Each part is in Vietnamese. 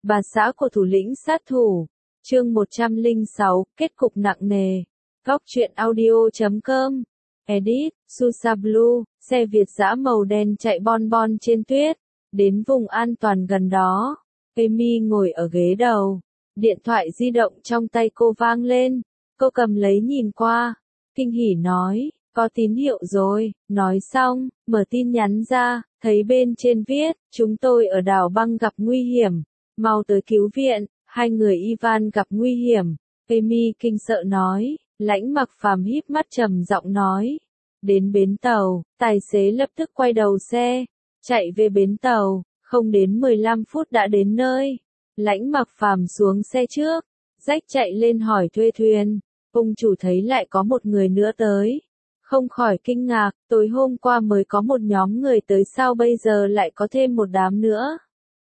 Bà xã của thủ lĩnh sát thủ. Chương 106, kết cục nặng nề. Góc truyện audio.com. Edit, Susa Blue, xe Việt dã màu đen chạy bon bon trên tuyết, đến vùng an toàn gần đó. Amy ngồi ở ghế đầu, điện thoại di động trong tay cô vang lên, cô cầm lấy nhìn qua, kinh hỉ nói, có tín hiệu rồi, nói xong, mở tin nhắn ra, thấy bên trên viết, chúng tôi ở đảo băng gặp nguy hiểm, mau tới cứu viện, hai người Ivan gặp nguy hiểm. Amy kinh sợ nói, Lãnh Mặc Phàm híp mắt trầm giọng nói, đến bến tàu, tài xế lập tức quay đầu xe, chạy về bến tàu, không đến 15 phút đã đến nơi. Lãnh Mặc Phàm xuống xe trước, Rách chạy lên hỏi thuê thuyền, ông chủ thấy lại có một người nữa tới, không khỏi kinh ngạc, tối hôm qua mới có một nhóm người tới sao bây giờ lại có thêm một đám nữa.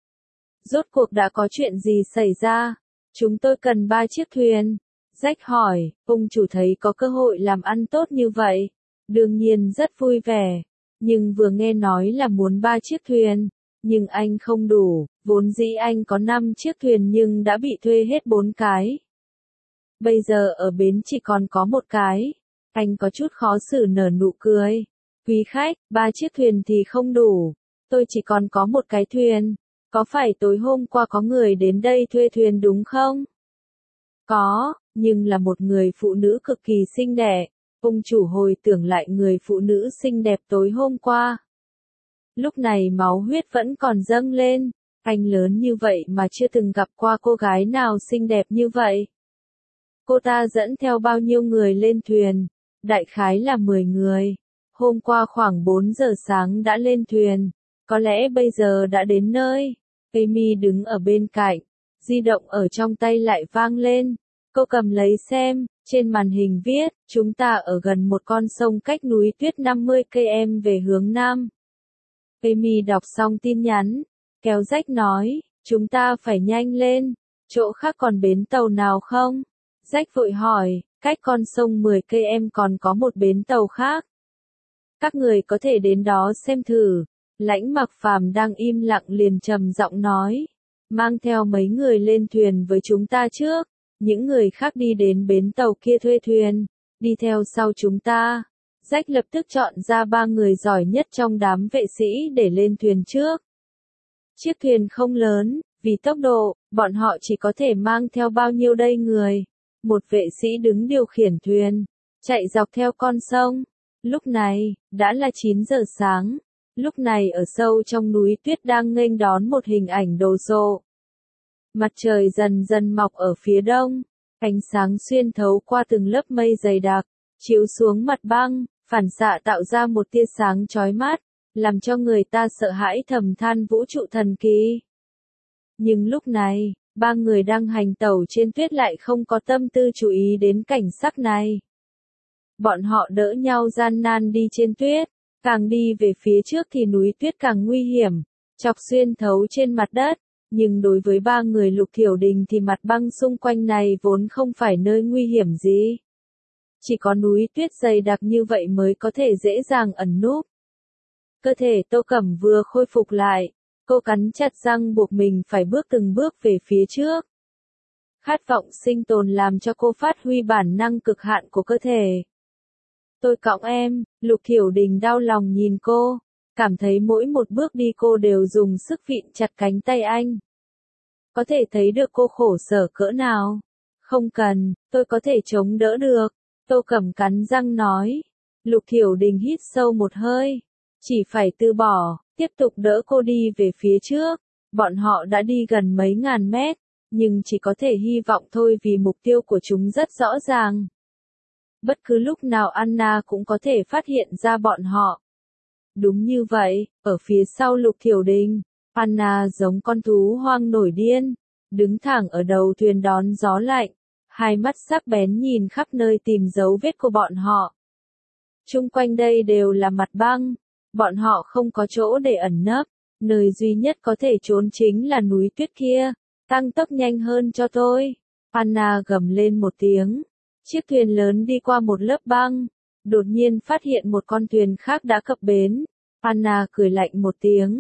Rốt cuộc đã có chuyện gì xảy ra? Chúng tôi cần 3 chiếc thuyền. Rách hỏi, ông chủ thấy có cơ hội làm ăn tốt như vậy, đương nhiên rất vui vẻ, nhưng vừa nghe nói là muốn 3 chiếc thuyền, nhưng anh không đủ, vốn dĩ anh có 5 chiếc thuyền nhưng đã bị thuê hết 4 cái. Bây giờ ở bến chỉ còn có 1 cái, anh có chút khó xử nở nụ cười. Quý khách, 3 chiếc thuyền thì không đủ, tôi chỉ còn có 1 cái thuyền, có phải tối hôm qua có người đến đây thuê thuyền đúng không? Có, nhưng là một người phụ nữ cực kỳ xinh đẹp. Ông chủ hồi tưởng lại người phụ nữ xinh đẹp tối hôm qua. Lúc này máu huyết vẫn còn dâng lên, anh lớn như vậy mà chưa từng gặp qua cô gái nào xinh đẹp như vậy. Cô ta dẫn theo bao nhiêu người lên thuyền? Đại khái là 10 người. Hôm qua khoảng 4 giờ sáng đã lên thuyền, có lẽ bây giờ đã đến nơi. Amy đứng ở bên cạnh, di động ở trong tay lại vang lên. Cô cầm lấy xem, trên màn hình viết, chúng ta ở gần một con sông cách núi tuyết 50 km về hướng Nam. Amy đọc xong tin nhắn, kéo Rách nói, chúng ta phải nhanh lên, chỗ khác còn bến tàu nào không? Rách vội hỏi, cách con sông 10 km còn có một bến tàu khác. Các người có thể đến đó xem thử. Lãnh Mặc Phàm đang im lặng liền trầm giọng nói, mang theo mấy người lên thuyền với chúng ta trước. Những người khác đi đến bến tàu kia thuê thuyền, đi theo sau chúng ta. Rách lập tức chọn ra 3 người giỏi nhất trong đám vệ sĩ để lên thuyền trước. Chiếc thuyền không lớn, vì tốc độ, bọn họ chỉ có thể mang theo bao nhiêu đây người. Một vệ sĩ đứng điều khiển thuyền, chạy dọc theo con sông. Lúc này, đã là 9 giờ sáng. Lúc này ở sâu trong núi tuyết đang nghênh đón một hình ảnh đồ sộ. Mặt trời dần dần mọc ở phía đông, ánh sáng xuyên thấu qua từng lớp mây dày đặc, chiếu xuống mặt băng, phản xạ tạo ra một tia sáng chói mắt, làm cho người ta sợ hãi thầm than vũ trụ thần kỳ. Nhưng lúc này, 3 người đang hành tẩu trên tuyết lại không có tâm tư chú ý đến cảnh sắc này. Bọn họ đỡ nhau gian nan đi trên tuyết, càng đi về phía trước thì núi tuyết càng nguy hiểm, chọc xuyên thấu trên mặt đất. Nhưng đối với 3 người Lục Thiểu Đình thì mặt băng xung quanh này vốn không phải nơi nguy hiểm gì. Chỉ có núi tuyết dày đặc như vậy mới có thể dễ dàng ẩn núp. Cơ thể Tô Cẩm vừa khôi phục lại, cô cắn chặt răng buộc mình phải bước từng bước về phía trước. Khát vọng sinh tồn làm cho cô phát huy bản năng cực hạn của cơ thể. Tôi cõng em, Lục Thiểu Đình đau lòng nhìn cô. Cảm thấy mỗi một bước đi cô đều dùng sức vịn chặt cánh tay anh. Có thể thấy được cô khổ sở cỡ nào. Không cần, tôi có thể chống đỡ được. Tô Cẩm cắn răng nói. Lục Thiểu Đình hít sâu một hơi. Chỉ phải từ bỏ, tiếp tục đỡ cô đi về phía trước. Bọn họ đã đi gần mấy ngàn mét, nhưng chỉ có thể hy vọng thôi vì mục tiêu của chúng rất rõ ràng. Bất cứ lúc nào Anna cũng có thể phát hiện ra bọn họ. Đúng như vậy, ở phía sau Lục Thiểu Đình, Anna giống con thú hoang nổi điên, đứng thẳng ở đầu thuyền đón gió lạnh, hai mắt sắc bén nhìn khắp nơi tìm dấu vết của bọn họ. Chung quanh đây đều là mặt băng, bọn họ không có chỗ để ẩn nấp, nơi duy nhất có thể trốn chính là núi tuyết kia. Tăng tốc nhanh hơn cho tôi. Anna gầm lên một tiếng. Chiếc thuyền lớn đi qua một lớp băng, đột nhiên phát hiện một con thuyền khác đã cập bến. Anna cười lạnh một tiếng,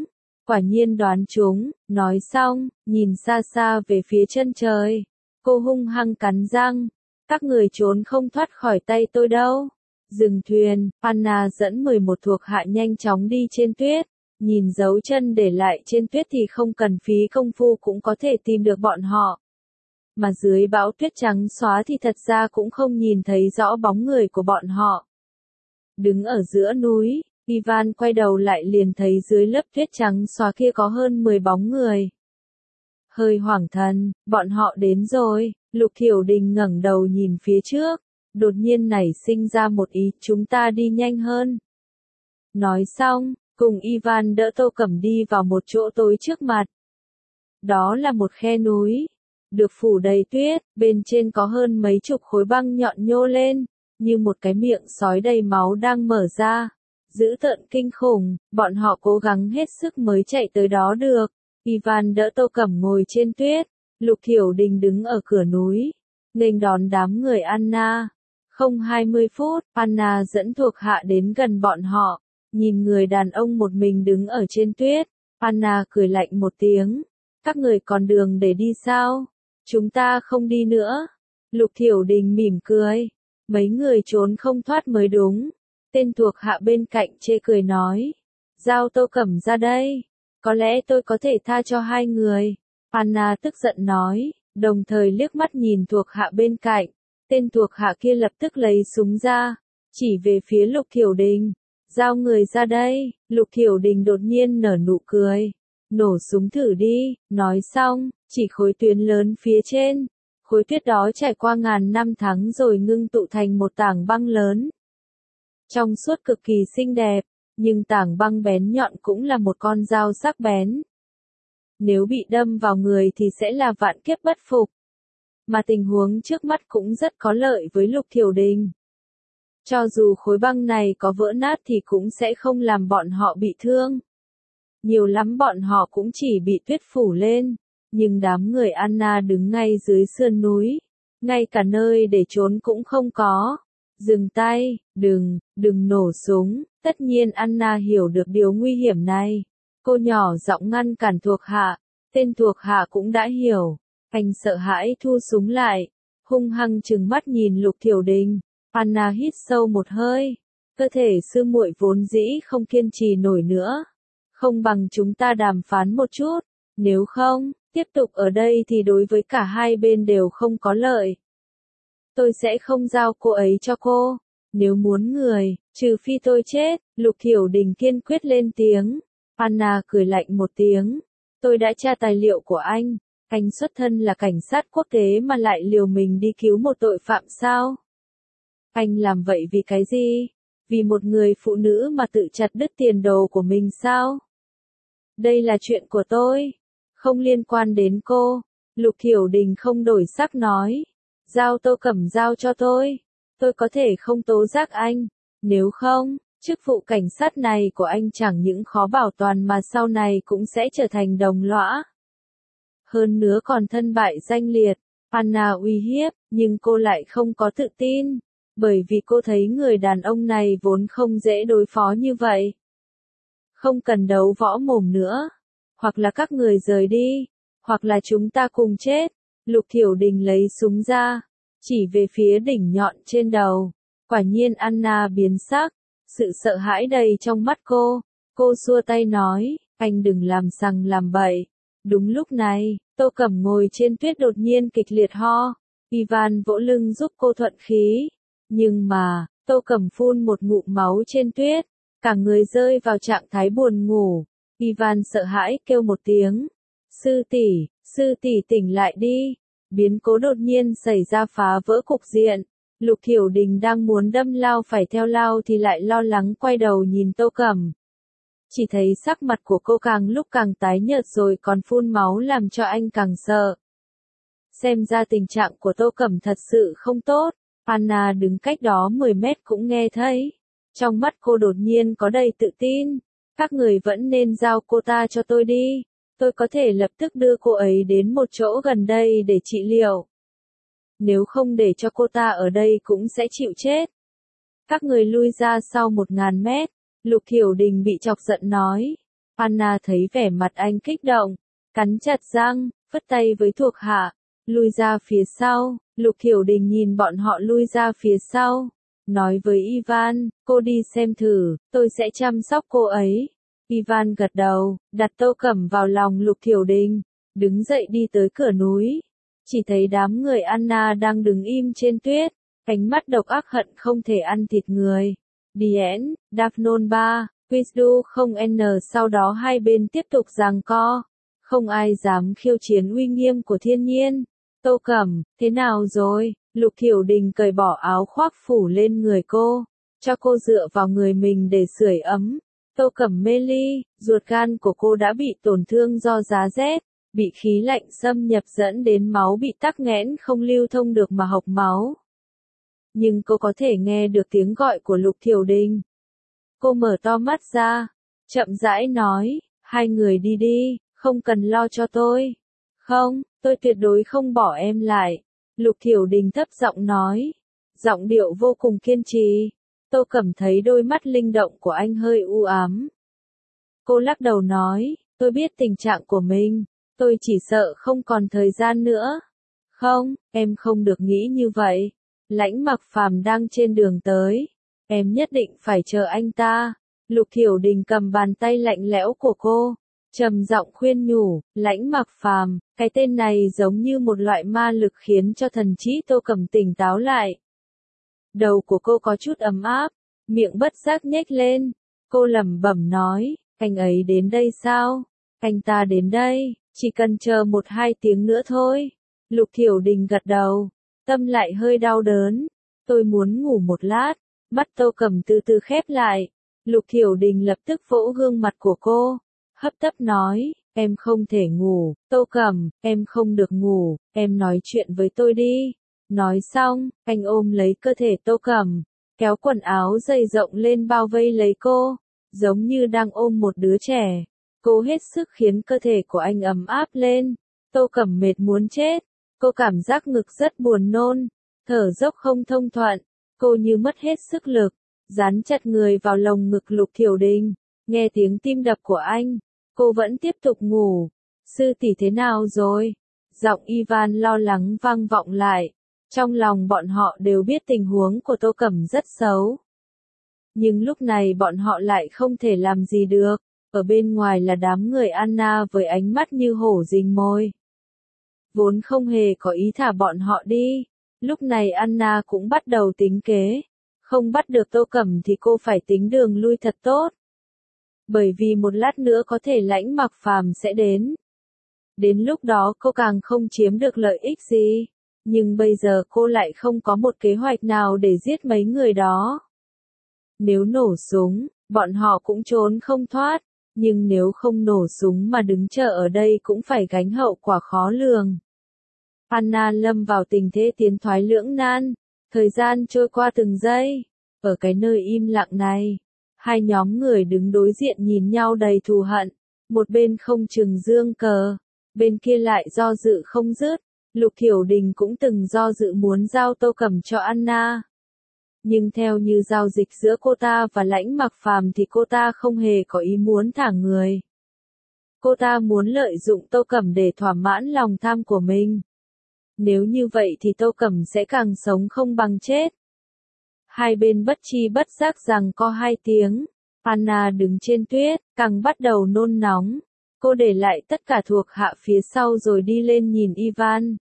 Quả nhiên đoán trúng, nói xong, nhìn xa xa về phía chân trời. Cô hung hăng cắn răng, các người trốn không thoát khỏi tay tôi đâu. Dừng thuyền, Anna dẫn 11 thuộc hạ nhanh chóng đi trên tuyết. Nhìn dấu chân để lại trên tuyết thì không cần phí công phu cũng có thể tìm được bọn họ. Mà dưới bão tuyết trắng xóa thì thật ra cũng không nhìn thấy rõ bóng người của bọn họ. Đứng ở giữa núi, Ivan quay đầu lại liền thấy dưới lớp tuyết trắng xóa kia có hơn 10 bóng người. Hơi hoảng thần, bọn họ đến rồi. Lục Thiểu Đình ngẩng đầu nhìn phía trước, đột nhiên nảy sinh ra một ý, chúng ta đi nhanh hơn. Nói xong, cùng Ivan đỡ Tô Cẩm đi vào một chỗ tối trước mặt. Đó là một khe núi, được phủ đầy tuyết, bên trên có hơn mấy chục khối băng nhọn nhô lên, như một cái miệng sói đầy máu đang mở ra. Dữ tợn kinh khủng, bọn họ cố gắng hết sức mới chạy tới đó được. Ivan đỡ Tô Cẩm ngồi trên tuyết, Lục Thiểu Đình đứng ở cửa núi, nghênh đón đám người Anna. Không 20 phút, Anna dẫn thuộc hạ đến gần bọn họ, nhìn người đàn ông một mình đứng ở trên tuyết. Anna cười lạnh một tiếng, các người còn đường để đi sao? Chúng ta không đi nữa. Lục Thiểu Đình mỉm cười, mấy người trốn không thoát mới đúng. Tên thuộc hạ bên cạnh chê cười nói, giao Tô Cẩm ra đây, có lẽ tôi có thể tha cho hai người. Anna tức giận nói, đồng thời liếc mắt nhìn thuộc hạ bên cạnh. Tên thuộc hạ kia lập tức lấy súng ra, chỉ về phía Lục Thiểu Đình. Giao người ra đây. Lục Thiểu Đình đột nhiên nở nụ cười. Nổ súng thử đi. Nói xong, chỉ khối tuyến lớn phía trên. Khối tuyết đó trải qua ngàn năm tháng rồi ngưng tụ thành một tảng băng lớn. Trong suốt cực kỳ xinh đẹp, nhưng tảng băng bén nhọn cũng là một con dao sắc bén. Nếu bị đâm vào người thì sẽ là vạn kiếp bất phục. Mà tình huống trước mắt cũng rất có lợi với Lục Thiểu Đình. Cho dù khối băng này có vỡ nát thì cũng sẽ không làm bọn họ bị thương. Nhiều lắm bọn họ cũng chỉ bị tuyết phủ lên. Nhưng đám người Anna đứng ngay dưới sườn núi. Ngay cả nơi để trốn cũng không có. Dừng tay, đừng nổ súng. Tất nhiên Anna hiểu được điều nguy hiểm này. Cô nhỏ giọng ngăn cản thuộc hạ. Tên thuộc hạ cũng đã hiểu. Anh sợ hãi thu súng lại. Hung hăng trừng mắt nhìn Lục Thiểu Đình. Anna hít sâu một hơi. Cơ thể sư muội vốn dĩ không kiên trì nổi nữa. Không bằng chúng ta đàm phán một chút. Nếu không, tiếp tục ở đây thì đối với cả hai bên đều không có lợi. Tôi sẽ không giao cô ấy cho cô. Nếu muốn người, trừ phi tôi chết. Lục Thiểu Đình kiên quyết lên tiếng. Anna cười lạnh một tiếng. Tôi đã tra tài liệu của anh. Anh xuất thân là cảnh sát quốc tế mà lại liều mình đi cứu một tội phạm sao? Anh làm vậy vì cái gì? Vì một người phụ nữ mà tự chặt đứt tiền đồ của mình sao? Đây là chuyện của tôi. Không liên quan đến cô. Lục Thiểu Đình không đổi sắc nói. Giao Tô Cẩm giao cho tôi. Tôi có thể không tố giác anh. Nếu không, chức vụ cảnh sát này của anh chẳng những khó bảo toàn mà sau này cũng sẽ trở thành đồng lõa. Hơn nữa còn thân bại danh liệt. Anna uy hiếp, nhưng cô lại không có tự tin. Bởi vì cô thấy người đàn ông này vốn không dễ đối phó như vậy. Không cần đấu võ mồm nữa. Hoặc là các người rời đi. Hoặc là chúng ta cùng chết. Lục Thiểu Đình lấy súng ra. Chỉ về phía đỉnh nhọn trên đầu. Quả nhiên Anna biến sắc. Sự sợ hãi đầy trong mắt cô. Cô xua tay nói, anh đừng làm sằng làm bậy. Đúng lúc này, Tô Cẩm ngồi trên tuyết đột nhiên kịch liệt ho. Ivan vỗ lưng giúp cô thuận khí. Nhưng mà, Tô Cẩm phun một ngụm máu trên tuyết. Cả người rơi vào trạng thái buồn ngủ. Ivan sợ hãi kêu một tiếng. Sư tỷ tỉnh lại đi. Biến cố đột nhiên xảy ra phá vỡ cục diện. Lục Thiểu Đình đang muốn đâm lao phải theo lao thì lại lo lắng quay đầu nhìn Tô Cẩm. Chỉ thấy sắc mặt của cô càng lúc càng tái nhợt rồi còn phun máu làm cho anh càng sợ. Xem ra tình trạng của Tô Cẩm thật sự không tốt. Anna đứng cách đó 10 mét cũng nghe thấy. Trong mắt cô đột nhiên có đầy tự tin. Các người vẫn nên giao cô ta cho tôi đi. Tôi có thể lập tức đưa cô ấy đến một chỗ gần đây để trị liệu. Nếu không để cho cô ta ở đây cũng sẽ chịu chết. Các người lui ra sau 1000 mét. Lục Thiểu Đình bị chọc giận nói. Anna thấy vẻ mặt anh kích động, cắn chặt răng, phất tay với thuộc hạ, lui ra phía sau. Lục Thiểu Đình nhìn bọn họ lui ra phía sau, nói với Ivan, cô đi xem thử, tôi sẽ chăm sóc cô ấy. Ivan gật đầu, đặt Tô Cẩm vào lòng Lục Thiểu Đình, đứng dậy đi tới cửa núi. Chỉ thấy đám người Anna đang đứng im trên tuyết, ánh mắt độc ác hận không thể ăn thịt người. Dien, Daphnon 3, Quizdu không N. Sau đó hai bên tiếp tục giằng co. Không ai dám khiêu chiến uy nghiêm của thiên nhiên. Tô Cẩm, thế nào rồi? Lục Thiểu Đình cởi bỏ áo khoác phủ lên người cô, cho cô dựa vào người mình để sưởi ấm. Tô Cẩm mê ly, ruột gan của cô đã bị tổn thương do giá rét, bị khí lạnh xâm nhập dẫn đến máu bị tắc nghẽn không lưu thông được mà hộc máu. Nhưng cô có thể nghe được tiếng gọi của Lục Thiểu Đình. Cô mở to mắt ra, chậm rãi nói, hai người đi đi, không cần lo cho tôi. Không, tôi tuyệt đối không bỏ em lại. Lục Thiểu Đình thấp giọng nói, giọng điệu vô cùng kiên trì. Tô Cẩm thấy đôi mắt linh động của anh hơi u ám. Cô lắc đầu nói, tôi biết tình trạng của mình, tôi chỉ sợ không còn thời gian nữa. Không, em không được nghĩ như vậy. Lãnh Mặc Phàm đang trên đường tới, em nhất định phải chờ anh ta. Lục Thiểu Đình cầm bàn tay lạnh lẽo của cô, trầm giọng khuyên nhủ, Lãnh Mặc Phàm, cái tên này giống như một loại ma lực khiến cho thần trí Tô Cẩm tỉnh táo lại. Đầu của cô có chút ấm áp, miệng bất giác nhếch lên, cô lẩm bẩm nói, anh ấy đến đây sao? Anh ta đến đây, chỉ cần chờ 1-2 tiếng nữa thôi. Lục Thiểu Đình gật đầu, tâm lại hơi đau đớn, tôi muốn ngủ một lát. Mắt Tô Cẩm từ từ khép lại, Lục Thiểu Đình lập tức vỗ gương mặt của cô, hấp tấp nói, em không thể ngủ, Tô Cẩm, em không được ngủ, em nói chuyện với tôi đi. Nói xong, anh ôm lấy cơ thể Tô Cẩm, kéo quần áo dày rộng lên bao vây lấy cô, giống như đang ôm một đứa trẻ. Cô hết sức khiến cơ thể của anh ấm áp lên. Tô Cẩm mệt muốn chết, cô cảm giác ngực rất buồn nôn, thở dốc không thông thuận, cô như mất hết sức lực, dán chặt người vào lồng ngực Lục Thiểu Đình. Nghe tiếng tim đập của anh, cô vẫn tiếp tục ngủ. Sư tỷ thế nào rồi? Giọng Ivan lo lắng vang vọng lại. Trong lòng bọn họ đều biết tình huống của Tô Cẩm rất xấu. Nhưng lúc này bọn họ lại không thể làm gì được. Ở bên ngoài là đám người Anna với ánh mắt như hổ rình mồi. Vốn không hề có ý thả bọn họ đi. Lúc này Anna cũng bắt đầu tính kế. Không bắt được Tô Cẩm thì cô phải tính đường lui thật tốt. Bởi vì một lát nữa có thể Lãnh Mặc Phàm sẽ đến. Đến lúc đó cô càng không chiếm được lợi ích gì. Nhưng bây giờ cô lại không có một kế hoạch nào để giết mấy người đó. Nếu nổ súng, bọn họ cũng trốn không thoát. Nhưng nếu không nổ súng mà đứng chờ ở đây cũng phải gánh hậu quả khó lường. Anna lâm vào tình thế tiến thoái lưỡng nan. Thời gian trôi qua từng giây. Ở cái nơi im lặng này, hai nhóm người đứng đối diện nhìn nhau đầy thù hận. Một bên không chừng giương cờ, bên kia lại do dự không dứt. Lục Thiểu Đình cũng từng do dự muốn giao Tô Cẩm cho Anna. Nhưng theo như giao dịch giữa cô ta và Lãnh Mặc Phàm thì cô ta không hề có ý muốn thả người. Cô ta muốn lợi dụng Tô Cẩm để thỏa mãn lòng tham của mình. Nếu như vậy thì Tô Cẩm sẽ càng sống không bằng chết. Hai bên bất chi bất giác giằng co 2 tiếng. Anna đứng trên tuyết, càng bắt đầu nôn nóng. Cô để lại tất cả thuộc hạ phía sau rồi đi lên nhìn Ivan.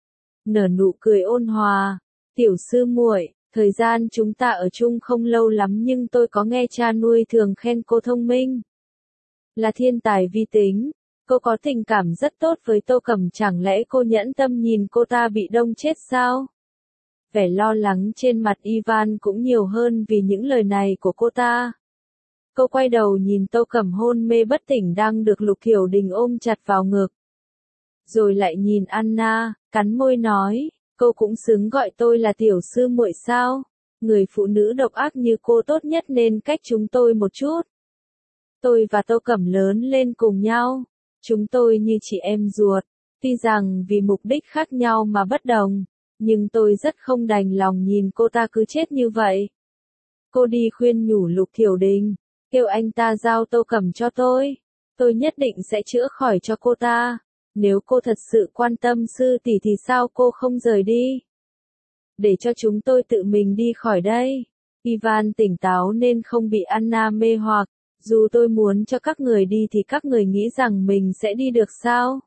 Nở nụ cười ôn hòa. Tiểu sư muội, thời gian chúng ta ở chung không lâu lắm nhưng tôi có nghe cha nuôi thường khen cô thông minh. Là thiên tài vi tính. Cô có tình cảm rất tốt với Tô Cẩm, chẳng lẽ cô nhẫn tâm nhìn cô ta bị đông chết sao? Vẻ lo lắng trên mặt Ivan cũng nhiều hơn vì những lời này của cô ta. Cô quay đầu nhìn Tô Cẩm hôn mê bất tỉnh đang được Lục Thiểu Đình ôm chặt vào ngực. Rồi lại nhìn Anna, cắn môi nói, cô cũng xứng gọi tôi là tiểu sư muội sao? Người phụ nữ độc ác như cô tốt nhất nên cách chúng tôi một chút. Tôi và Tô Cẩm lớn lên cùng nhau. Chúng tôi như chị em ruột. Tuy rằng vì mục đích khác nhau mà bất đồng. Nhưng tôi rất không đành lòng nhìn cô ta cứ chết như vậy. Cô đi khuyên nhủ Lục Thiểu Đình, kêu anh ta giao Tô Cẩm cho tôi. Tôi nhất định sẽ chữa khỏi cho cô ta. Nếu cô thật sự quan tâm sư tỷ thì sao cô không rời đi? Để cho chúng tôi tự mình đi khỏi đây. Ivan tỉnh táo nên không bị Anna mê hoặc. Dù tôi muốn cho các người đi thì các người nghĩ rằng mình sẽ đi được sao?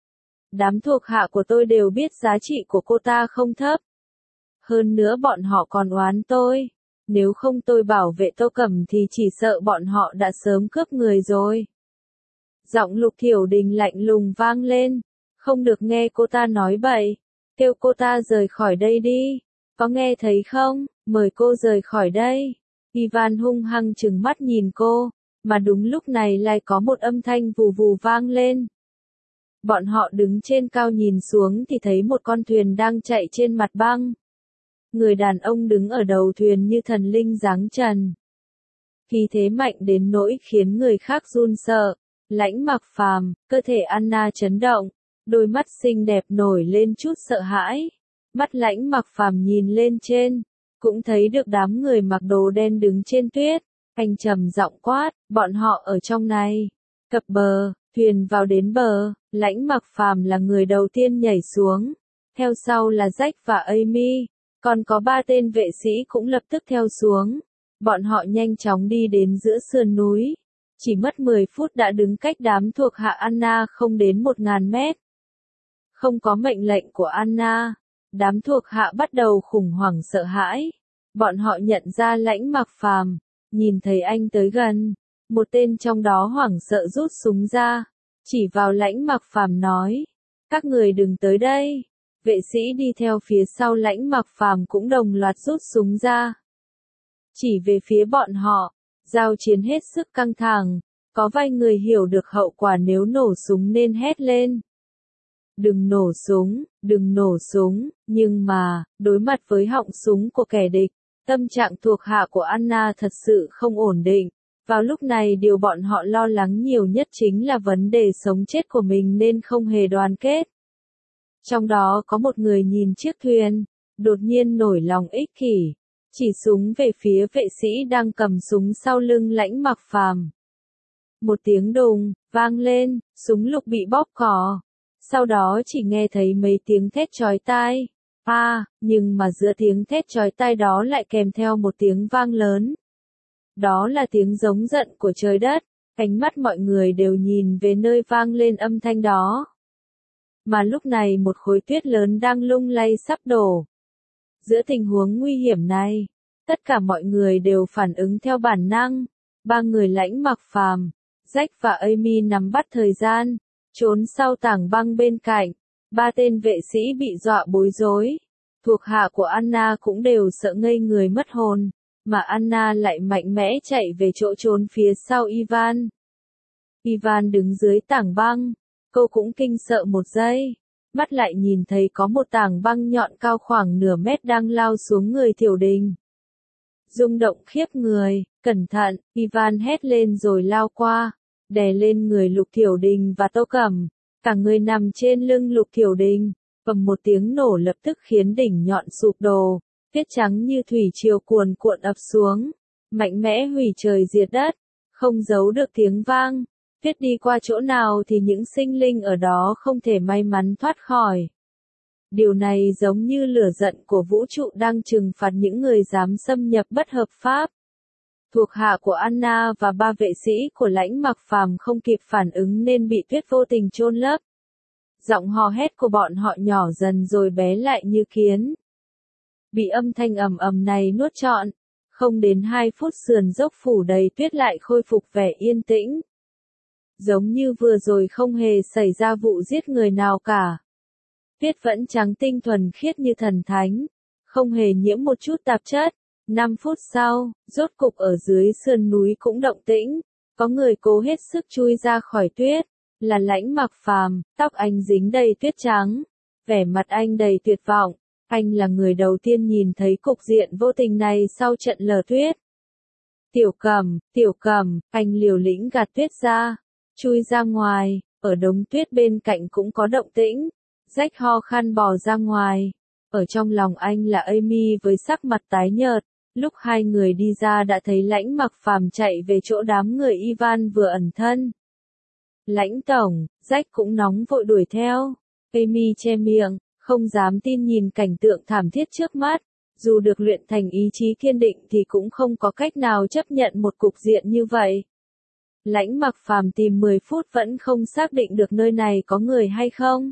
Đám thuộc hạ của tôi đều biết giá trị của cô ta không thấp. Hơn nữa bọn họ còn oán tôi. Nếu không tôi bảo vệ Tô Cẩm thì chỉ sợ bọn họ đã sớm cướp người rồi. Giọng Lục Thiểu Đình lạnh lùng vang lên. Không được nghe cô ta nói bậy. Kêu cô ta rời khỏi đây đi. Có nghe thấy không? Mời cô rời khỏi đây. Ivan hung hăng trừng mắt nhìn cô. Mà đúng lúc này lại có một âm thanh vù vù vang lên. Bọn họ đứng trên cao nhìn xuống thì thấy một con thuyền đang chạy trên mặt băng. Người đàn ông đứng ở đầu thuyền như thần linh giáng trần. Khí thế mạnh đến nỗi khiến người khác run sợ. Lãnh Mặc Phàm, cơ thể Anna chấn động, đôi mắt xinh đẹp nổi lên chút sợ hãi. Mắt Lãnh Mặc Phàm nhìn lên trên, cũng thấy được đám người mặc đồ đen đứng trên tuyết. Anh trầm giọng quát, bọn họ ở trong này. Cập bờ, thuyền vào đến bờ, Lãnh Mặc Phàm là người đầu tiên nhảy xuống. Theo sau là Jack và Amy, còn có 3 tên vệ sĩ cũng lập tức theo xuống. Bọn họ nhanh chóng đi đến giữa sườn núi. Chỉ mất 10 phút đã đứng cách đám thuộc hạ Anna không đến 1000 mét. Không có mệnh lệnh của Anna, đám thuộc hạ bắt đầu khủng hoảng sợ hãi. Bọn họ nhận ra Lãnh Mặc Phàm, nhìn thấy anh tới gần, một tên trong đó hoảng sợ rút súng ra, chỉ vào Lãnh Mặc Phàm nói: "Các người đừng tới đây." Vệ sĩ đi theo phía sau Lãnh Mặc Phàm cũng đồng loạt rút súng ra, chỉ về phía bọn họ. Giao chiến hết sức căng thẳng, có vài người hiểu được hậu quả nếu nổ súng nên hét lên: "Đừng nổ súng, đừng nổ súng." Nhưng mà, đối mặt với họng súng của kẻ địch, tâm trạng thuộc hạ của Anna thật sự không ổn định. Vào lúc này điều bọn họ lo lắng nhiều nhất chính là vấn đề sống chết của mình nên không hề đoàn kết. Trong đó có một người nhìn chiếc thuyền, đột nhiên nổi lòng ích kỷ, chỉ súng về phía vệ sĩ đang cầm súng sau lưng Lãnh Mặc Phàm. Một tiếng đùng vang lên, súng lục bị bóp cò. Sau đó chỉ nghe thấy mấy tiếng thét chói tai. Nhưng mà giữa tiếng thét chói tai đó lại kèm theo một tiếng vang lớn. Đó là tiếng giống giận của trời đất. Ánh mắt mọi người đều nhìn về nơi vang lên âm thanh đó. Mà lúc này một khối tuyết lớn đang lung lay sắp đổ. Giữa tình huống nguy hiểm này, tất cả mọi người đều phản ứng theo bản năng. 3 người Lãnh Mặc Phàm, Jack và Amy nắm bắt thời gian, trốn sau tảng băng bên cạnh. 3 tên vệ sĩ bị dọa bối rối. Thuộc hạ của Anna cũng đều sợ ngây người mất hồn, mà Anna lại mạnh mẽ chạy về chỗ trốn phía sau Ivan. Ivan đứng dưới tảng băng, cô cũng kinh sợ một giây, mắt lại nhìn thấy có một tảng băng nhọn cao khoảng nửa mét đang lao xuống người Thiểu Đình. Rung động khiếp người, cẩn thận, Ivan hét lên rồi lao qua, đè lên người Lục Thiểu Đình và Tô Cẩm. Cả người nằm trên lưng Lục Thiểu Đình, bầm một tiếng nổ lập tức khiến đỉnh nhọn sụp đổ, tuyết trắng như thủy triều cuồn cuộn ập xuống, mạnh mẽ hủy trời diệt đất, không giấu được tiếng vang. Tuyết đi qua chỗ nào thì những sinh linh ở đó không thể may mắn thoát khỏi. Điều này giống như lửa giận của vũ trụ đang trừng phạt những người dám xâm nhập bất hợp pháp. Thuộc hạ của Anna và 3 vệ sĩ của Lãnh Mặc Phàm không kịp phản ứng nên bị tuyết vô tình chôn lấp. Giọng hò hét của bọn họ nhỏ dần rồi bé lại như kiến. Bị âm thanh ầm ầm này nuốt trọn, không đến 2 phút sườn dốc phủ đầy tuyết lại khôi phục vẻ yên tĩnh. Giống như vừa rồi không hề xảy ra vụ giết người nào cả. Tuyết vẫn trắng tinh thuần khiết như thần thánh, không hề nhiễm một chút tạp chất. 5 phút sau, rốt cục ở dưới sườn núi cũng động tĩnh, có người cố hết sức chui ra khỏi tuyết, là Lãnh Mặc Phàm, tóc anh dính đầy tuyết trắng, vẻ mặt anh đầy tuyệt vọng, anh là người đầu tiên nhìn thấy cục diện vô tình này sau trận lở tuyết. Tiểu Cẩm, anh liều lĩnh gạt tuyết ra, chui ra ngoài, ở đống tuyết bên cạnh cũng có động tĩnh, Jack ho khan bò ra ngoài, ở trong lòng anh là Amy với sắc mặt tái nhợt. Lúc 2 người đi ra đã thấy Lãnh Mặc Phàm chạy về chỗ đám người Ivan vừa ẩn thân. Lãnh tổng, Jack cũng nóng vội đuổi theo. Amy che miệng, không dám tin nhìn cảnh tượng thảm thiết trước mắt. Dù được luyện thành ý chí kiên định thì cũng không có cách nào chấp nhận một cục diện như vậy. Lãnh Mặc Phàm tìm 10 phút vẫn không xác định được nơi này có người hay không.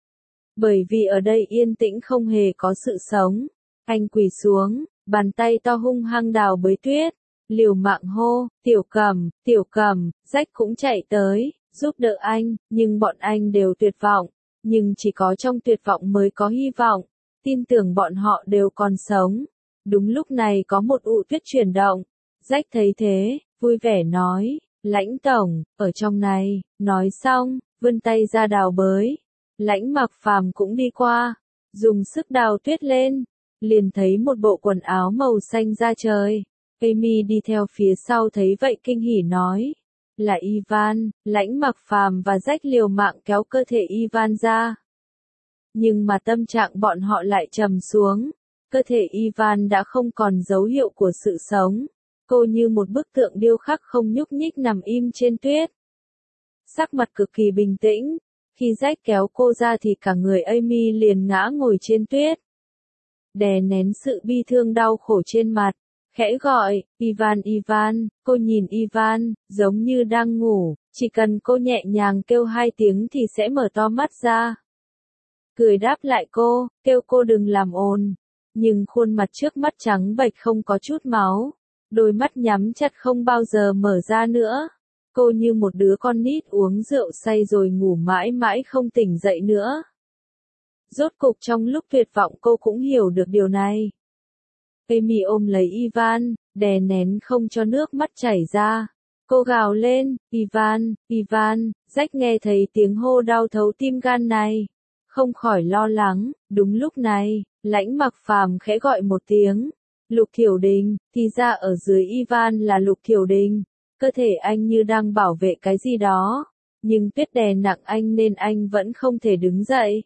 Bởi vì ở đây yên tĩnh không hề có sự sống. Anh quỳ xuống, bàn tay to hung hăng đào bới tuyết. Liều mạng hô, tiểu cầm, Jack cũng chạy tới, giúp đỡ anh, nhưng bọn anh đều tuyệt vọng. Nhưng chỉ có trong tuyệt vọng mới có hy vọng. Tin tưởng bọn họ đều còn sống. Đúng lúc này có một ụ tuyết chuyển động. Jack thấy thế, vui vẻ nói, Lãnh tổng, ở trong này, nói xong, vươn tay ra đào bới. Lãnh Mặc Phàm cũng đi qua, dùng sức đào tuyết lên, liền thấy một bộ quần áo màu xanh da trời. Amy đi theo phía sau thấy vậy kinh hỉ nói, là Ivan. Lãnh Mặc Phàm và Jack liều mạng kéo cơ thể Ivan ra. Nhưng mà tâm trạng bọn họ lại trầm xuống, cơ thể Ivan đã không còn dấu hiệu của sự sống. Cô như một bức tượng điêu khắc không nhúc nhích nằm im trên tuyết. Sắc mặt cực kỳ bình tĩnh, khi Jack kéo cô ra thì cả người Amy liền ngã ngồi trên tuyết. Đè nén sự bi thương đau khổ trên mặt, khẽ gọi, Ivan, cô nhìn Ivan, giống như đang ngủ, chỉ cần cô nhẹ nhàng kêu 2 tiếng thì sẽ mở to mắt ra. Cười đáp lại cô, kêu cô đừng làm ồn. Nhưng khuôn mặt trước mắt trắng bệch không có chút máu, đôi mắt nhắm chặt không bao giờ mở ra nữa. Cô như một đứa con nít uống rượu say rồi ngủ mãi mãi không tỉnh dậy nữa. Rốt cục trong lúc tuyệt vọng cô cũng hiểu được điều này. Amy ôm lấy Ivan, đè nén không cho nước mắt chảy ra. Cô gào lên, Ivan, Jack nghe thấy tiếng hô đau thấu tim gan này. Không khỏi lo lắng, đúng lúc này, Lãnh Mặc Phàm khẽ gọi một tiếng. Lục Thiểu Đình, thì ra ở dưới Ivan là Lục Thiểu Đình. Cơ thể anh như đang bảo vệ cái gì đó, nhưng tuyết đè nặng anh nên anh vẫn không thể đứng dậy.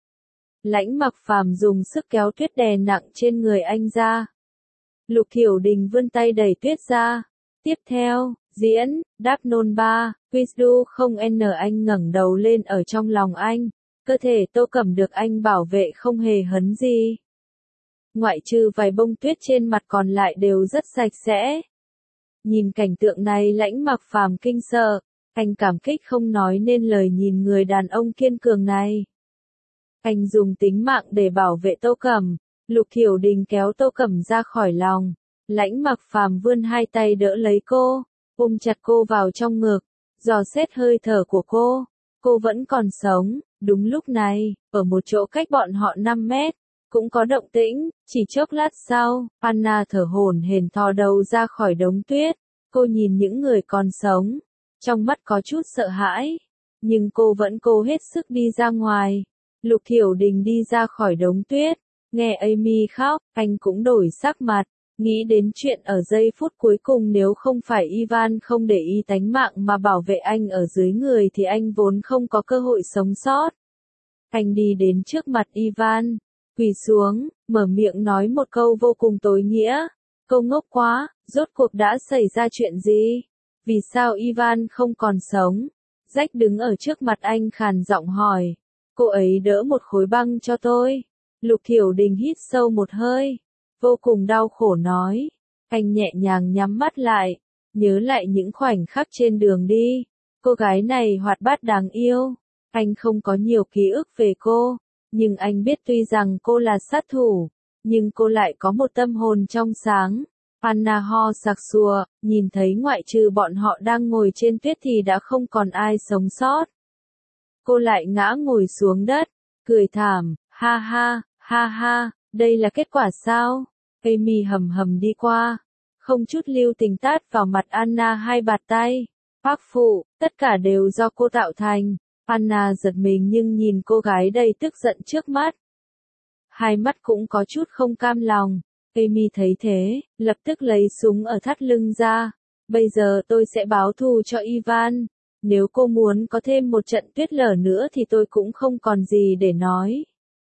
Lãnh Mặc Phàm dùng sức kéo tuyết đè nặng trên người anh ra. Lục Thiểu Đình vươn tay đẩy tuyết ra. Tiếp theo, diễn, đáp nôn 3, Quizdu không n anh ngẩng đầu lên ở trong lòng anh. Cơ thể Tô Cẩm được anh bảo vệ không hề hấn gì. Ngoại trừ vài bông tuyết trên mặt còn lại đều rất sạch sẽ. Nhìn cảnh tượng này Lãnh Mặc Phàm kinh sợ, anh cảm kích không nói nên lời nhìn người đàn ông kiên cường này. Anh dùng tính mạng để bảo vệ Tô Cẩm. Lục Thiểu Đình kéo Tô Cẩm ra khỏi lòng. Lãnh Mặc Phàm vươn 2 tay đỡ lấy cô, ôm chặt cô vào trong ngực, dò xét hơi thở của cô. Cô vẫn còn sống. Đúng lúc này, ở một chỗ cách bọn họ 5 mét, cũng có động tĩnh. Chỉ chốc lát sau, Anna thở hổn hển thò đầu ra khỏi đống tuyết. Cô nhìn những người còn sống, trong mắt có chút sợ hãi, nhưng cô vẫn cố hết sức đi ra ngoài. Lục Thiểu Đình đi ra khỏi đống tuyết, nghe Amy khóc, anh cũng đổi sắc mặt, nghĩ đến chuyện ở giây phút cuối cùng nếu không phải Ivan không để ý tánh mạng mà bảo vệ anh ở dưới người thì anh vốn không có cơ hội sống sót. Anh đi đến trước mặt Ivan, quỳ xuống, mở miệng nói một câu vô cùng tối nghĩa. Cô ngốc quá, rốt cuộc đã xảy ra chuyện gì? Vì sao Ivan không còn sống? Jack đứng ở trước mặt anh khàn giọng hỏi. Cô ấy đỡ một khối băng cho tôi. Lục Thiểu Đình hít sâu một hơi, vô cùng đau khổ nói. Anh nhẹ nhàng nhắm mắt lại, nhớ lại những khoảnh khắc trên đường đi. Cô gái này hoạt bát đáng yêu. Anh không có nhiều ký ức về cô, nhưng anh biết tuy rằng cô là sát thủ, nhưng cô lại có một tâm hồn trong sáng. Anna ho sặc sùa, nhìn thấy ngoại trừ bọn họ đang ngồi trên tuyết thì đã không còn ai sống sót. Cô lại ngã ngồi xuống đất, cười thảm, ha ha, đây là kết quả sao? Amy hầm hầm đi qua, không chút lưu tình tát vào mặt Anna 2 bạt tay. Bác phụ, tất cả đều do cô tạo thành. Anna giật mình nhưng nhìn cô gái đầy tức giận trước mắt. 2 mắt cũng có chút không cam lòng. Amy thấy thế, lập tức lấy súng ở thắt lưng ra. Bây giờ tôi sẽ báo thù cho Ivan. Nếu cô muốn có thêm một trận tuyết lở nữa thì tôi cũng không còn gì để nói.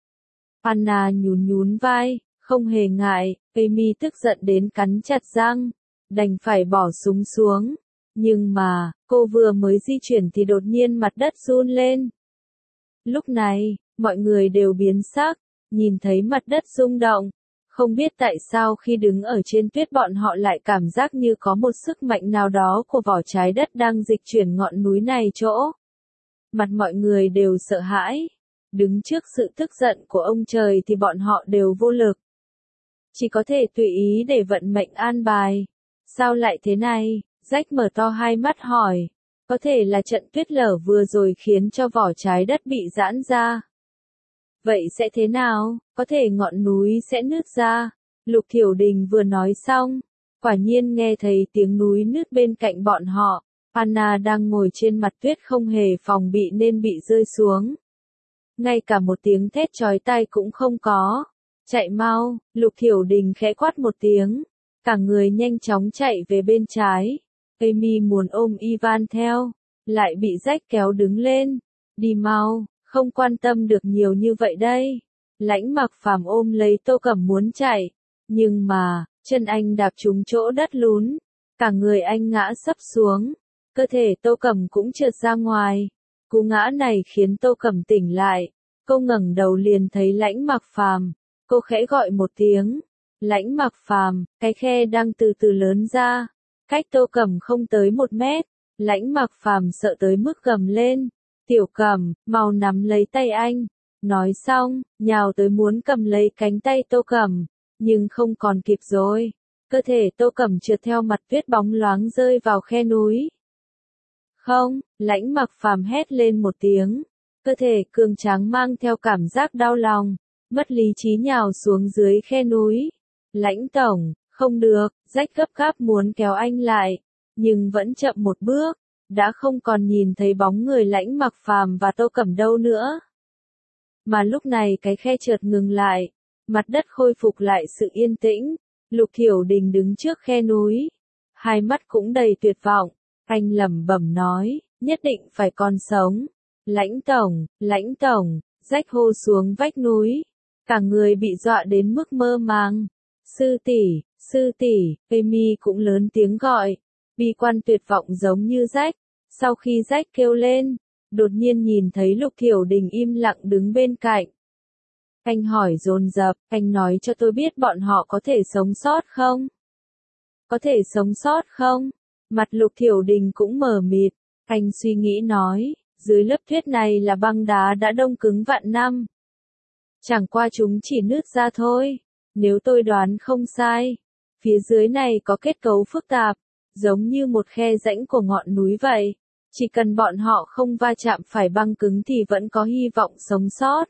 Anna nhún vai, không hề ngại. Amy tức giận đến cắn chặt răng, đành phải bỏ súng xuống. Nhưng mà, cô vừa mới di chuyển thì đột nhiên mặt đất run lên. Lúc này, mọi người đều biến sắc, nhìn thấy mặt đất rung động. Không biết tại sao khi đứng ở trên tuyết bọn họ lại cảm giác như có một sức mạnh nào đó của vỏ trái đất đang dịch chuyển ngọn núi này chỗ. Mặt mọi người đều sợ hãi. Đứng trước sự tức giận của ông trời thì bọn họ đều vô lực. Chỉ có thể tùy ý để vận mệnh an bài. Sao lại thế này? Jack mở to hai mắt hỏi. Có thể là trận tuyết lở vừa rồi khiến cho vỏ trái đất bị giãn ra. Vậy sẽ thế nào? Có thể ngọn núi sẽ nứt ra. Lục Thiểu Đình vừa nói xong. Quả nhiên nghe thấy tiếng núi nứt bên cạnh bọn họ. Anna đang ngồi trên mặt tuyết không hề phòng bị nên bị rơi xuống. Ngay cả một tiếng thét chói tai cũng không có. Chạy mau, Lục Thiểu Đình khẽ quát một tiếng. Cả người nhanh chóng chạy về bên trái. Amy muốn ôm Ivan theo. Lại bị Jack kéo đứng lên. Đi mau, không quan tâm được nhiều như vậy đây. Lãnh Mặc Phàm ôm lấy Tô Cẩm muốn chạy. Nhưng mà, chân anh đạp trúng chỗ đất lún. Cả người anh ngã sấp xuống. Cơ thể Tô Cẩm cũng trượt ra ngoài. Cú ngã này khiến Tô Cẩm tỉnh lại. Cô ngẩng đầu liền thấy Lãnh Mặc Phàm. Cô khẽ gọi một tiếng. Lãnh Mặc Phàm, cái khe đang từ từ lớn ra. Cách Tô Cẩm không tới 1 mét. Lãnh Mặc Phàm sợ tới mức gầm lên. Tiểu Cẩm, mau nắm lấy tay anh. Nói xong, nhào tới muốn cầm lấy cánh tay Tô Cẩm. Nhưng không còn kịp rồi. Cơ thể Tô Cẩm trượt theo mặt tuyết bóng loáng rơi vào khe núi. Không, Lãnh Mặc Phàm hét lên một tiếng. Cơ thể cường tráng mang theo cảm giác đau lòng. Mất lý trí nhào xuống dưới khe núi. Lãnh tổng, không được, Jack gấp gáp muốn kéo anh lại. Nhưng vẫn chậm một bước. Đã không còn nhìn thấy bóng người Lãnh Mặc Phàm và Tô Cẩm đâu nữa. Mà lúc này cái khe chợt ngừng lại. Mặt đất khôi phục lại sự yên tĩnh. Lục Thiểu Đình đứng trước khe núi. Hai mắt cũng đầy tuyệt vọng. Anh lẩm bẩm nói, nhất định phải còn sống. Lãnh tổng, Jack hô xuống vách núi. Cả người bị dọa đến mức mơ màng. Sư tỷ, Amy cũng lớn tiếng gọi. Bi quan tuyệt vọng giống như Jack. Sau khi Jack kêu lên, đột nhiên nhìn thấy Lục Thiểu Đình im lặng đứng bên cạnh. Anh hỏi dồn dập, anh nói cho tôi biết bọn họ có thể sống sót không? Có thể sống sót không? Mặt Lục Thiểu Đình cũng mờ mịt. Anh suy nghĩ nói, dưới lớp tuyết này là băng đá đã đông cứng vạn năm. Chẳng qua chúng chỉ nứt ra thôi. Nếu tôi đoán không sai, phía dưới này có kết cấu phức tạp, giống như một khe rãnh của ngọn núi vậy. Chỉ cần bọn họ không va chạm phải băng cứng thì vẫn có hy vọng sống sót.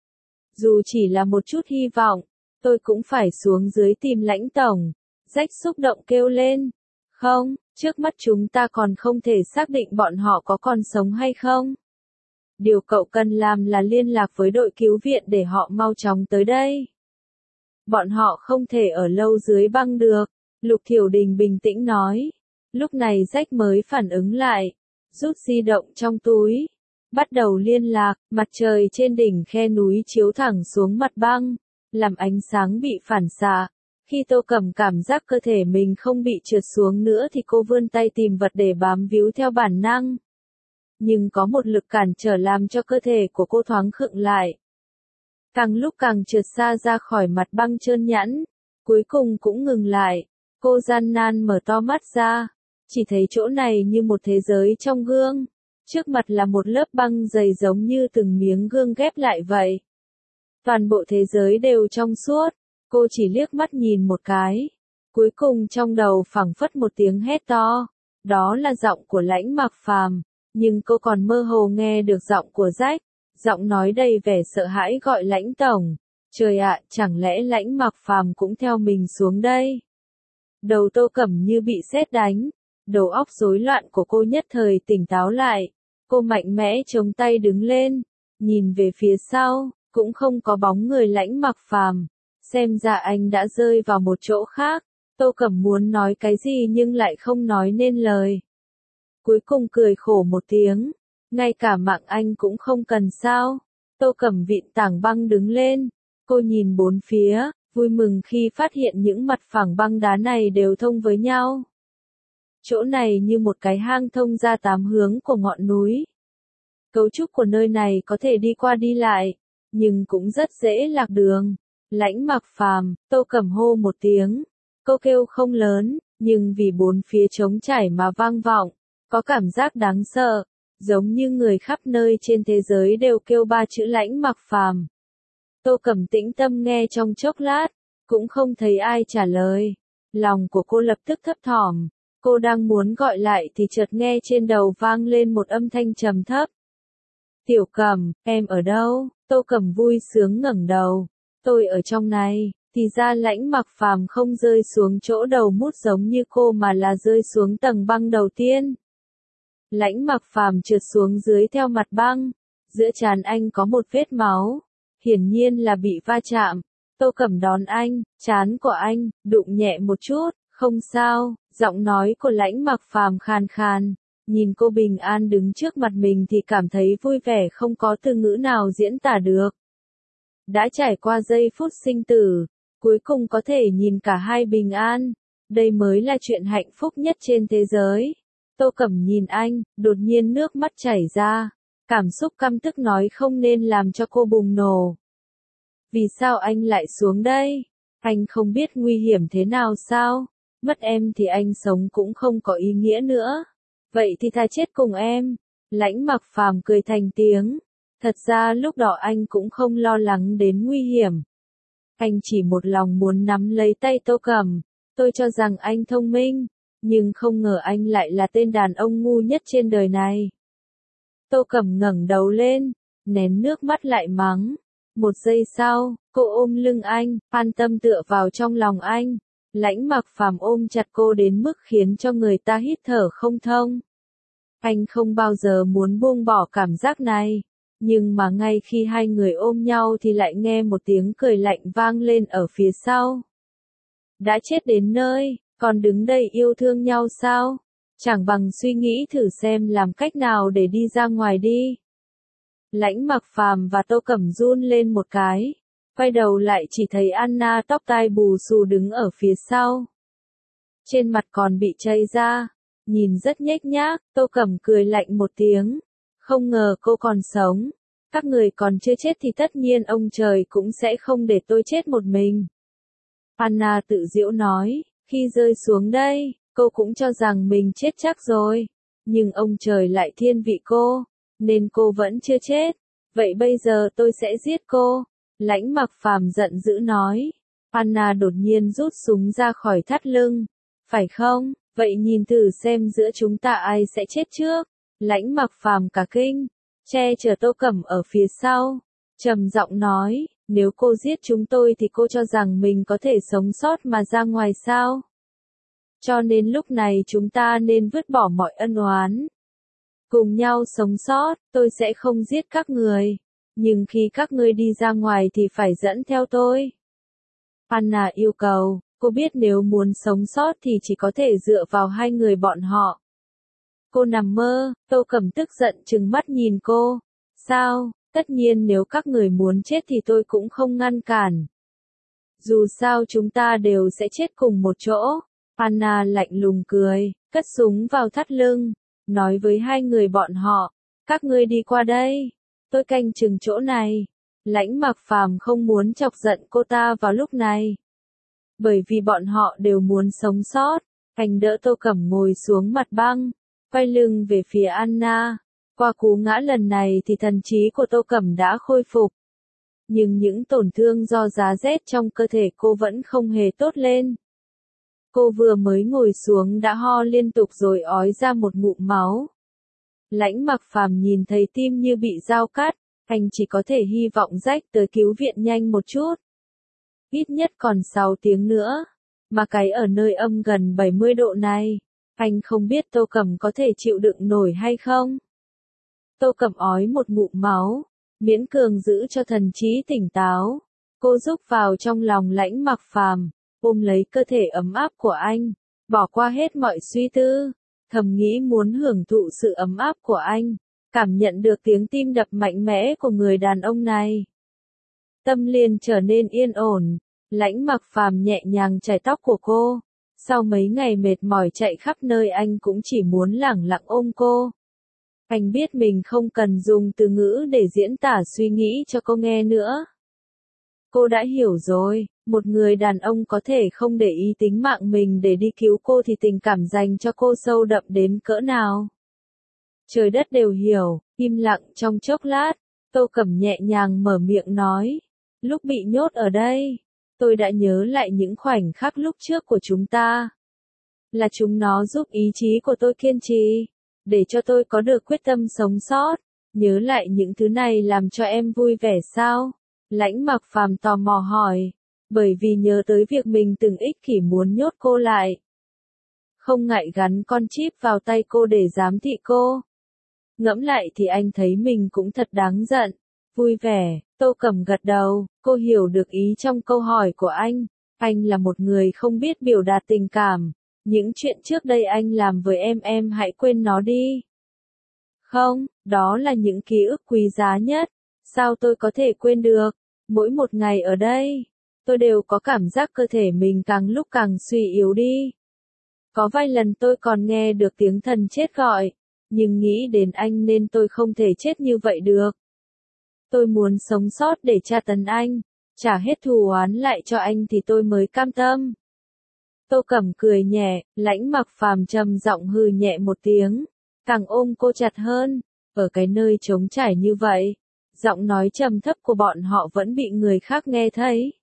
Dù chỉ là một chút hy vọng, tôi cũng phải xuống dưới tìm Lãnh tổng. Jack xúc động kêu lên. Không, trước mắt chúng ta còn không thể xác định bọn họ có còn sống hay không. Điều cậu cần làm là liên lạc với đội cứu viện để họ mau chóng tới đây. Bọn họ không thể ở lâu dưới băng được, Lục Thiểu Đình bình tĩnh nói. Lúc này Jack mới phản ứng lại, rút di động trong túi. Bắt đầu liên lạc, mặt trời trên đỉnh khe núi chiếu thẳng xuống mặt băng, làm ánh sáng bị phản xạ. Khi Tô Cẩm cảm giác cơ thể mình không bị trượt xuống nữa thì cô vươn tay tìm vật để bám víu theo bản năng. Nhưng có một lực cản trở làm cho cơ thể của cô thoáng khựng lại. Càng lúc càng trượt xa ra khỏi mặt băng trơn nhẵn, cuối cùng cũng ngừng lại. Cô gian nan mở to mắt ra, chỉ thấy chỗ này như một thế giới trong gương. Trước mặt là một lớp băng dày giống như từng miếng gương ghép lại vậy. Toàn bộ thế giới đều trong suốt. Cô chỉ liếc mắt nhìn một cái. Cuối cùng trong đầu phảng phất một tiếng hét to. Đó là giọng của Lãnh Mặc Phàm. Nhưng cô còn mơ hồ nghe được giọng của Jack. Giọng nói đầy vẻ sợ hãi gọi Lãnh tổng. Trời ạ, chẳng lẽ Lãnh Mặc Phàm cũng theo mình xuống đây? Đầu Tô Cẩm như bị sét đánh. Đầu óc rối loạn của cô nhất thời tỉnh táo lại. Cô mạnh mẽ chống tay đứng lên. Nhìn về phía sau, cũng không có bóng người Lãnh Mặc Phàm. Xem ra anh đã rơi vào một chỗ khác. Tô Cẩm muốn nói cái gì nhưng lại không nói nên lời. Cuối cùng cười khổ một tiếng. Ngay cả mạng anh cũng không cần sao. Tô Cẩm vịn tảng băng đứng lên. Cô nhìn bốn phía, vui mừng khi phát hiện những mặt phẳng băng đá này đều thông với nhau. Chỗ này như một cái hang thông ra 8 hướng của ngọn núi. Cấu trúc của nơi này có thể đi qua đi lại, nhưng cũng rất dễ lạc đường. Lãnh Mặc Phàm, Tô Cẩm hô một tiếng. Cô kêu không lớn, nhưng vì bốn phía trống trải mà vang vọng, có cảm giác đáng sợ, giống như người khắp nơi trên thế giới đều kêu ba chữ Lãnh Mặc Phàm. Tô Cẩm tĩnh tâm nghe trong chốc lát, cũng không thấy ai trả lời. Lòng của cô lập tức thấp thỏm, cô đang muốn gọi lại thì chợt nghe trên đầu vang lên một âm thanh trầm thấp. Tiểu Cẩm, em ở đâu? Tô Cẩm vui sướng ngẩng đầu. Tôi ở trong này. Thì ra Lãnh Mặc Phàm không rơi xuống chỗ đầu mút giống như cô mà là rơi xuống tầng băng đầu tiên. Lãnh Mặc Phàm trượt xuống dưới theo mặt băng, giữa trán anh có một vết máu, hiển nhiên là bị va chạm. Tô Cẩm đón anh, trán của anh đụng nhẹ một chút, không sao. Giọng nói của Lãnh Mặc Phàm khàn khàn, nhìn cô bình an đứng trước mặt mình thì cảm thấy vui vẻ không có từ ngữ nào diễn tả được. Đã trải qua giây phút sinh tử, cuối cùng có thể nhìn cả hai bình an, đây mới là chuyện hạnh phúc nhất trên thế giới. Tô Cẩm nhìn anh, đột nhiên nước mắt chảy ra, cảm xúc căm tức nói không nên làm cho cô bùng nổ. Vì sao anh lại xuống đây? Anh không biết nguy hiểm thế nào sao? Mất em thì anh sống cũng không có ý nghĩa nữa. Vậy thì thà chết cùng em. Lãnh Mặc Phàm cười thành tiếng. Thật ra lúc đó anh cũng không lo lắng đến nguy hiểm. Anh chỉ một lòng muốn nắm lấy tay Tô Cẩm. Tôi cho rằng anh thông minh, nhưng không ngờ anh lại là tên đàn ông ngu nhất trên đời này. Tô Cẩm ngẩng đầu lên, nén nước mắt lại mắng. Một giây sau, cô ôm lưng anh, an tâm tựa vào trong lòng anh. Lãnh Mặc Phàm ôm chặt cô đến mức khiến cho người ta hít thở không thông. Anh không bao giờ muốn buông bỏ cảm giác này. Nhưng mà ngay khi hai người ôm nhau thì lại nghe một tiếng cười lạnh vang lên ở phía sau. Đã chết đến nơi, còn đứng đây yêu thương nhau sao? Chẳng bằng suy nghĩ thử xem làm cách nào để đi ra ngoài đi. Lãnh Mặc Phàm và Tô Cẩm run lên một cái. Quay đầu lại chỉ thấy Anna tóc tai bù xù đứng ở phía sau. Trên mặt còn bị chảy ra, nhìn rất nhếch nhác. Tô Cẩm cười lạnh một tiếng. Không ngờ cô còn sống. Các người còn chưa chết thì tất nhiên ông trời cũng sẽ không để tôi chết một mình. Anna tự giễu nói, khi rơi xuống đây, cô cũng cho rằng mình chết chắc rồi. Nhưng ông trời lại thiên vị cô, nên cô vẫn chưa chết. Vậy bây giờ tôi sẽ giết cô. Lãnh Mặc Phàm giận dữ nói. Anna đột nhiên rút súng ra khỏi thắt lưng. Phải không? Vậy nhìn thử xem giữa chúng ta ai sẽ chết trước. Lãnh Mặc Phàm cả kinh, che chở Tô Cẩm ở phía sau, trầm giọng nói, nếu cô giết chúng tôi thì cô cho rằng mình có thể sống sót mà ra ngoài sao? Cho nên lúc này chúng ta nên vứt bỏ mọi ân oán. Cùng nhau sống sót, tôi sẽ không giết các người. Nhưng khi các ngươi đi ra ngoài thì phải dẫn theo tôi. Anna yêu cầu, cô biết nếu muốn sống sót thì chỉ có thể dựa vào hai người bọn họ. Cô nằm mơ. Tô Cẩm tức giận trừng mắt nhìn cô. Sao? Tất nhiên nếu các người muốn chết thì tôi cũng không ngăn cản. Dù sao chúng ta đều sẽ chết cùng một chỗ. Anna lạnh lùng cười, cất súng vào thắt lưng, nói với hai người bọn họ, các ngươi đi qua đây, tôi canh chừng chỗ này. Lãnh Mặc Phàm không muốn chọc giận cô ta vào lúc này. Bởi vì bọn họ đều muốn sống sót, anh đỡ Tô Cẩm ngồi xuống mặt băng, quay lưng về phía Anna. Qua cú ngã lần này thì thần trí của Tô Cẩm đã khôi phục. Nhưng những tổn thương do giá rét trong cơ thể cô vẫn không hề tốt lên. Cô vừa mới ngồi xuống đã ho liên tục rồi ói ra một ngụm máu. Lãnh Mặc Phàm nhìn thấy tim như bị dao cắt, anh chỉ có thể hy vọng rách tới cứu viện nhanh một chút. Ít nhất còn 6 tiếng nữa, mà cái ở nơi âm gần 70 độ này, anh không biết Tô Cẩm có thể chịu đựng nổi hay không. Tô Cẩm ói một ngụm máu, miễn cường giữ cho thần trí tỉnh táo. Cô rúc vào trong lòng Lãnh Mặc Phàm, ôm lấy cơ thể ấm áp của anh, bỏ qua hết mọi suy tư, thầm nghĩ muốn hưởng thụ sự ấm áp của anh, cảm nhận được tiếng tim đập mạnh mẽ của người đàn ông này. Tâm liền trở nên yên ổn. Lãnh Mặc Phàm nhẹ nhàng chải tóc của cô, Sau mấy ngày mệt mỏi chạy khắp nơi anh cũng chỉ muốn lẳng lặng ôm cô. Anh biết mình không cần dùng từ ngữ để diễn tả suy nghĩ cho cô nghe nữa. Cô đã hiểu rồi, một người đàn ông có thể không để ý tính mạng mình để đi cứu cô thì tình cảm dành cho cô sâu đậm đến cỡ nào. Trời đất đều hiểu, im lặng trong chốc lát, Tô Cẩm nhẹ nhàng mở miệng nói. Lúc bị nhốt ở đây, tôi đã nhớ lại những khoảnh khắc lúc trước của chúng ta. Là chúng nó giúp ý chí của tôi kiên trì, để cho tôi có được quyết tâm sống sót. Nhớ lại những thứ này làm cho em vui vẻ sao? Lãnh Mặc Phàm tò mò hỏi, bởi vì nhớ tới việc mình từng ích kỷ muốn nhốt cô lại. Không ngại gắn con chip vào tay cô để giám thị cô. Ngẫm lại thì anh thấy mình cũng thật đáng giận. Vui vẻ, Tô Cẩm gật đầu, cô hiểu được ý trong câu hỏi của anh. Anh là một người không biết biểu đạt tình cảm. Những chuyện trước đây anh làm với em hãy quên nó đi. Không, đó là những ký ức quý giá nhất. Sao tôi có thể quên được? Mỗi một ngày ở đây, tôi đều có cảm giác cơ thể mình càng lúc càng suy yếu đi. Có vài lần tôi còn nghe được tiếng thần chết gọi, nhưng nghĩ đến anh nên tôi không thể chết như vậy được. Tôi muốn sống sót để tra tấn anh, trả hết thù oán lại cho anh thì tôi mới cam tâm. Tô Cẩm cười nhẹ, Lãnh Mặc Phàm trầm giọng hừ nhẹ một tiếng, càng ôm cô chặt hơn. Ở cái nơi trống trải như vậy, giọng nói trầm thấp của bọn họ vẫn bị người khác nghe thấy.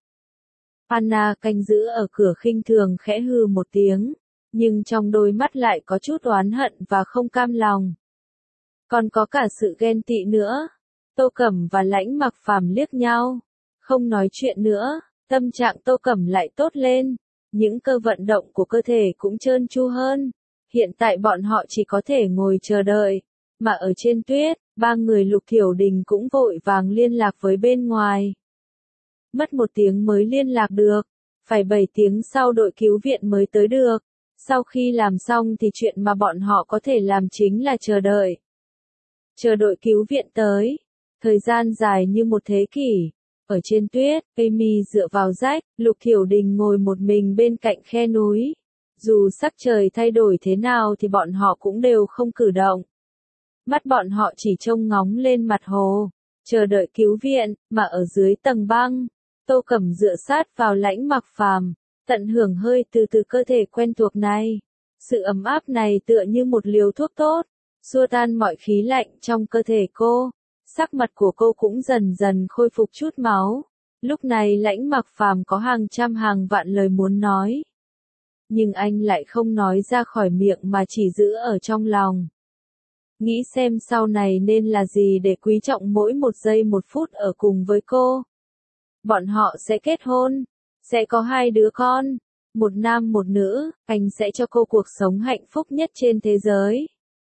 Anna canh giữ ở cửa khinh thường khẽ hừ một tiếng, nhưng trong đôi mắt lại có chút oán hận và không cam lòng. Còn có cả sự ghen tị nữa. Tô Cẩm và Lãnh Mặc Phàm liếc nhau, không nói chuyện nữa, tâm trạng Tô Cẩm lại tốt lên, những cơ vận động của cơ thể cũng trơn tru hơn. Hiện tại bọn họ chỉ có thể ngồi chờ đợi, mà ở trên tuyết, ba người Lục Thiểu Đình cũng vội vàng liên lạc với bên ngoài. Mất 1 tiếng mới liên lạc được, phải 7 tiếng sau đội cứu viện mới tới được. Sau khi làm xong thì chuyện mà bọn họ có thể làm chính là chờ đợi. Chờ đội cứu viện tới. Thời gian dài như một thế kỷ. Ở trên tuyết, Amy dựa vào rách, Lục Thiểu Đình ngồi một mình bên cạnh khe núi. Dù sắc trời thay đổi thế nào thì bọn họ cũng đều không cử động. Mắt bọn họ chỉ trông ngóng lên mặt hồ, chờ đợi cứu viện, mà ở dưới tầng băng, Tô Cẩm dựa sát vào Lãnh Mặc Phàm, tận hưởng hơi từ từ cơ thể quen thuộc này. Sự ấm áp này tựa như một liều thuốc tốt, xua tan mọi khí lạnh trong cơ thể cô. Sắc mặt của cô cũng dần dần khôi phục chút máu. Lúc này Lãnh Mặc Phàm có hàng trăm hàng vạn lời muốn nói. Nhưng anh lại không nói ra khỏi miệng mà chỉ giữ ở trong lòng. Nghĩ xem sau này nên là gì để quý trọng mỗi 1 giây 1 phút ở cùng với cô. Bọn họ sẽ kết hôn, sẽ có 2 đứa con, 1 nam 1 nữ, anh sẽ cho cô cuộc sống hạnh phúc nhất trên thế giới.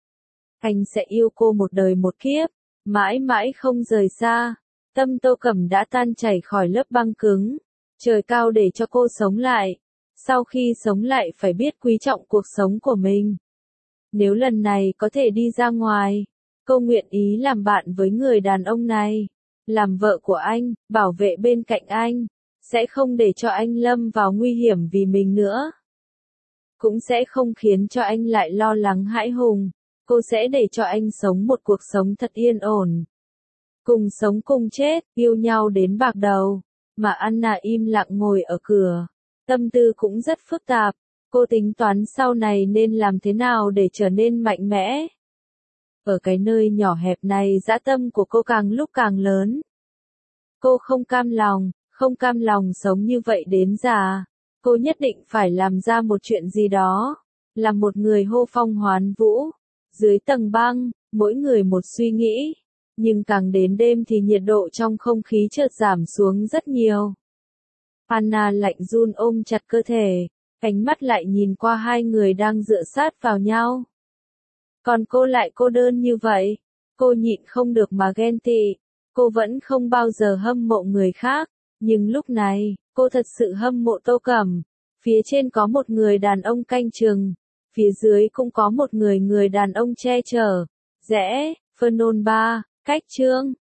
Anh sẽ yêu cô 1 đời 1 kiếp, mãi mãi không rời xa. Tâm Tô Cẩm đã tan chảy khỏi lớp băng cứng. Trời cao để cho cô sống lại. Sau khi sống lại phải biết quý trọng cuộc sống của mình. Nếu lần này có thể đi ra ngoài, cô nguyện ý làm bạn với người đàn ông này. Làm vợ của anh, bảo vệ bên cạnh anh. Sẽ không để cho anh lâm vào nguy hiểm vì mình nữa. Cũng sẽ không khiến cho anh lại lo lắng hãi hùng. Cô sẽ để cho anh sống một cuộc sống thật yên ổn. Cùng sống cùng chết, yêu nhau đến bạc đầu. Mà Anna im lặng ngồi ở cửa. Tâm tư cũng rất phức tạp. Cô tính toán sau này nên làm thế nào để trở nên mạnh mẽ. Ở cái nơi nhỏ hẹp này dã tâm của cô càng lúc càng lớn. Cô không cam lòng sống như vậy đến già. Cô nhất định phải làm ra một chuyện gì đó. Làm một người hô phong hoán vũ. Dưới tầng băng, mỗi người một suy nghĩ. Nhưng càng đến đêm thì nhiệt độ trong không khí chợt giảm xuống rất nhiều. Anna lạnh run ôm chặt cơ thể, ánh mắt lại nhìn qua 2 người đang dựa sát vào nhau. Còn cô lại cô đơn như vậy, cô nhịn không được mà ghen tị, cô vẫn không bao giờ hâm mộ người khác, nhưng lúc này, cô thật sự hâm mộ Tô Cẩm. Phía trên có một người đàn ông canh chừng, phía dưới cũng có một người đàn ông che chở. Rẽ, Phnom 3, cách chương